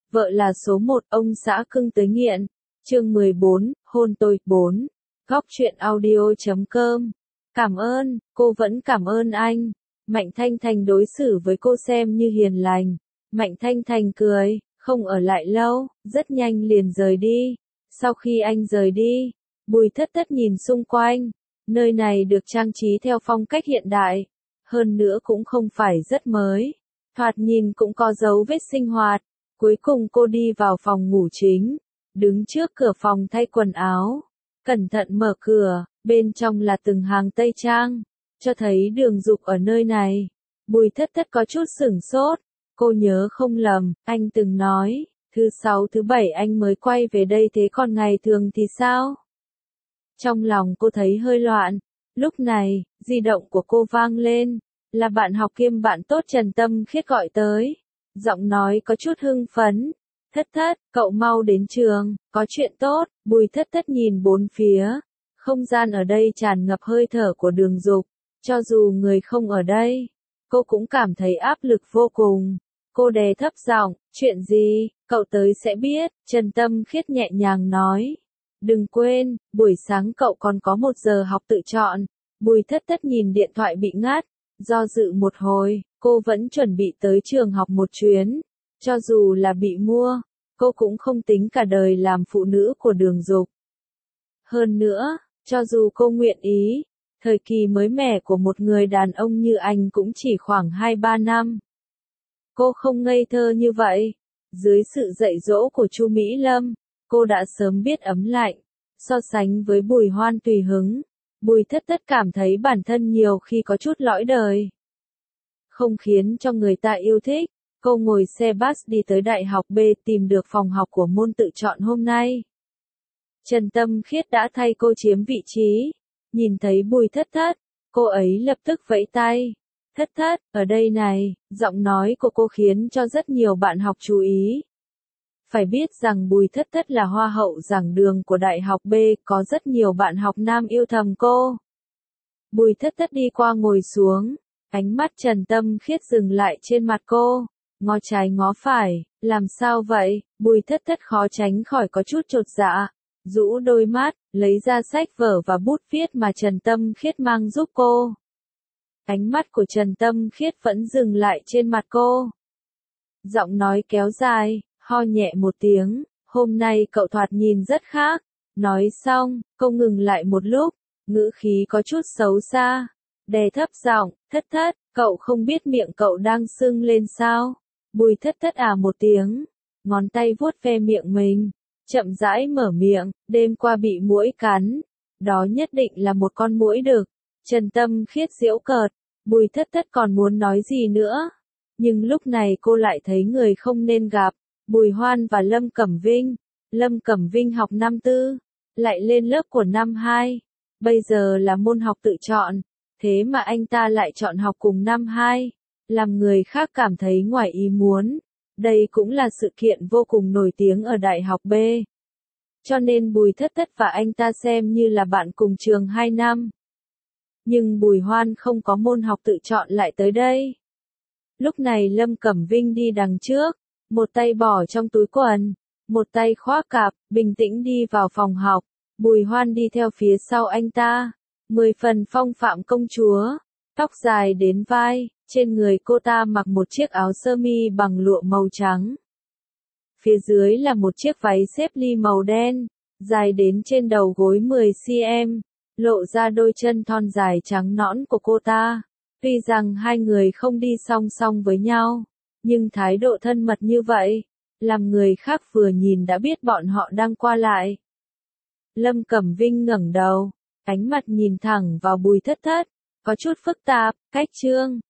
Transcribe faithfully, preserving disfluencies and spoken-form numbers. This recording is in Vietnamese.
Vợ là số một, ông xã cưng tới nghiện. Chương mười bốn, hôn tôi. bốn. Góc truyện audio chấm com. Cảm ơn, cô vẫn cảm ơn anh. Mạnh Thanh Thành đối xử với cô xem như hiền lành. Mạnh Thanh Thành cười, không ở lại lâu, rất nhanh liền rời đi. Sau khi anh rời đi, Bùi Thất Thất nhìn xung quanh. Nơi này được trang trí theo phong cách hiện đại. Hơn nữa cũng không phải rất mới. Thoạt nhìn cũng có dấu vết sinh hoạt. Cuối cùng cô đi vào phòng ngủ chính. Đứng trước cửa phòng thay quần áo. Cẩn thận mở cửa, bên trong là từng hàng tây trang. Cho thấy Đường Dục ở nơi này. Bùi Thất Thất có chút sửng sốt. Cô nhớ không lầm, anh từng nói, thứ sáu thứ bảy anh mới quay về đây, thế còn ngày thường thì sao? Trong lòng cô thấy hơi loạn. Lúc này, di động của cô vang lên. Là bạn học kiêm bạn tốt Trần Tâm Khiết gọi tới. Giọng nói có chút hưng phấn. Thất Thất, cậu mau đến trường, có chuyện tốt. Bùi Thất Thất nhìn bốn phía. Không gian ở đây tràn ngập hơi thở của Đường Dục. Cho dù người không ở đây, cô cũng cảm thấy áp lực vô cùng. Cô đè thấp giọng, chuyện gì, cậu tới sẽ biết. Trần Tâm Khiết nhẹ nhàng nói. Đừng quên, buổi sáng cậu còn có một giờ học tự chọn. Bùi Thất Thất nhìn điện thoại bị ngắt. Do dự một hồi, cô vẫn chuẩn bị tới trường học một chuyến. Cho dù là bị mua, cô cũng không tính cả đời làm phụ nữ của Đường Dục. Hơn nữa, cho dù cô nguyện ý, thời kỳ mới mẻ của một người đàn ông như anh cũng chỉ khoảng hai ba năm. Cô không ngây thơ như vậy. Dưới sự dạy dỗ của Chu Mỹ Lâm, cô đã sớm biết ấm lạnh. So sánh với Bùi Hoan tùy hứng, Bùi Thất Thất cảm thấy bản thân nhiều khi có chút lõi đời. Không khiến cho người ta yêu thích. Cô ngồi xe bus đi tới Đại học B tìm được phòng học của môn tự chọn hôm nay. Trần Tâm Khiết đã thay cô chiếm vị trí. Nhìn thấy Bùi Thất Thất, cô ấy lập tức vẫy tay. Thất Thất, ở đây này, giọng nói của cô khiến cho rất nhiều bạn học chú ý. Phải biết rằng Bùi Thất Thất là hoa hậu giảng đường của Đại học B, có rất nhiều bạn học nam yêu thầm cô. Bùi Thất Thất đi qua ngồi xuống, ánh mắt Trần Tâm Khiết dừng lại trên mặt cô, ngó trái ngó phải, làm sao vậy? Bùi Thất Thất khó tránh khỏi có chút chột dạ, rũ đôi mắt, lấy ra sách vở và bút viết mà Trần Tâm Khiết mang giúp cô. Ánh mắt của Trần Tâm Khiết vẫn dừng lại trên mặt cô. Giọng nói kéo dài, ho nhẹ một tiếng, hôm nay cậu thoạt nhìn rất khác. Nói xong, cô ngừng lại một lúc, ngữ khí có chút xấu xa, đè thấp giọng, Thất Thất, cậu không biết miệng cậu đang sưng lên sao? Bùi Thất Thất à một tiếng, ngón tay vuốt ve miệng mình, chậm rãi mở miệng, đêm qua bị muỗi cắn, đó nhất định là một con muỗi đực. Trần Tâm Khiết giễu cợt, Bùi Thất Thất còn muốn nói gì nữa, nhưng lúc này cô lại thấy người không nên gặp, Bùi Hoan và Lâm Cẩm Vinh. Lâm Cẩm Vinh học năm tư, lại lên lớp của năm hai, bây giờ là môn học tự chọn, thế mà anh ta lại chọn học cùng năm hai, làm người khác cảm thấy ngoài ý muốn. Đây cũng là sự kiện vô cùng nổi tiếng ở Đại học B. Cho nên Bùi Thất Thất và anh ta xem như là bạn cùng trường hai năm. Nhưng Bùi Hoan không có môn học tự chọn lại tới đây. Lúc này Lâm Cẩm Vinh đi đằng trước, một tay bỏ trong túi quần, một tay khoác cặp, bình tĩnh đi vào phòng học. Bùi Hoan đi theo phía sau anh ta, mười phần phong phạm công chúa, tóc dài đến vai, trên người cô ta mặc một chiếc áo sơ mi bằng lụa màu trắng. Phía dưới là một chiếc váy xếp ly màu đen, dài đến trên đầu gối mười xăng-ti-mét, lộ ra đôi chân thon dài trắng nõn của cô ta. Tuy rằng hai người không đi song song với nhau, nhưng thái độ thân mật như vậy, làm người khác vừa nhìn đã biết bọn họ đang qua lại. Lâm Cẩm Vinh ngẩng đầu, ánh mặt nhìn thẳng vào Bùi Thất Thất, có chút phức tạp, cách chương,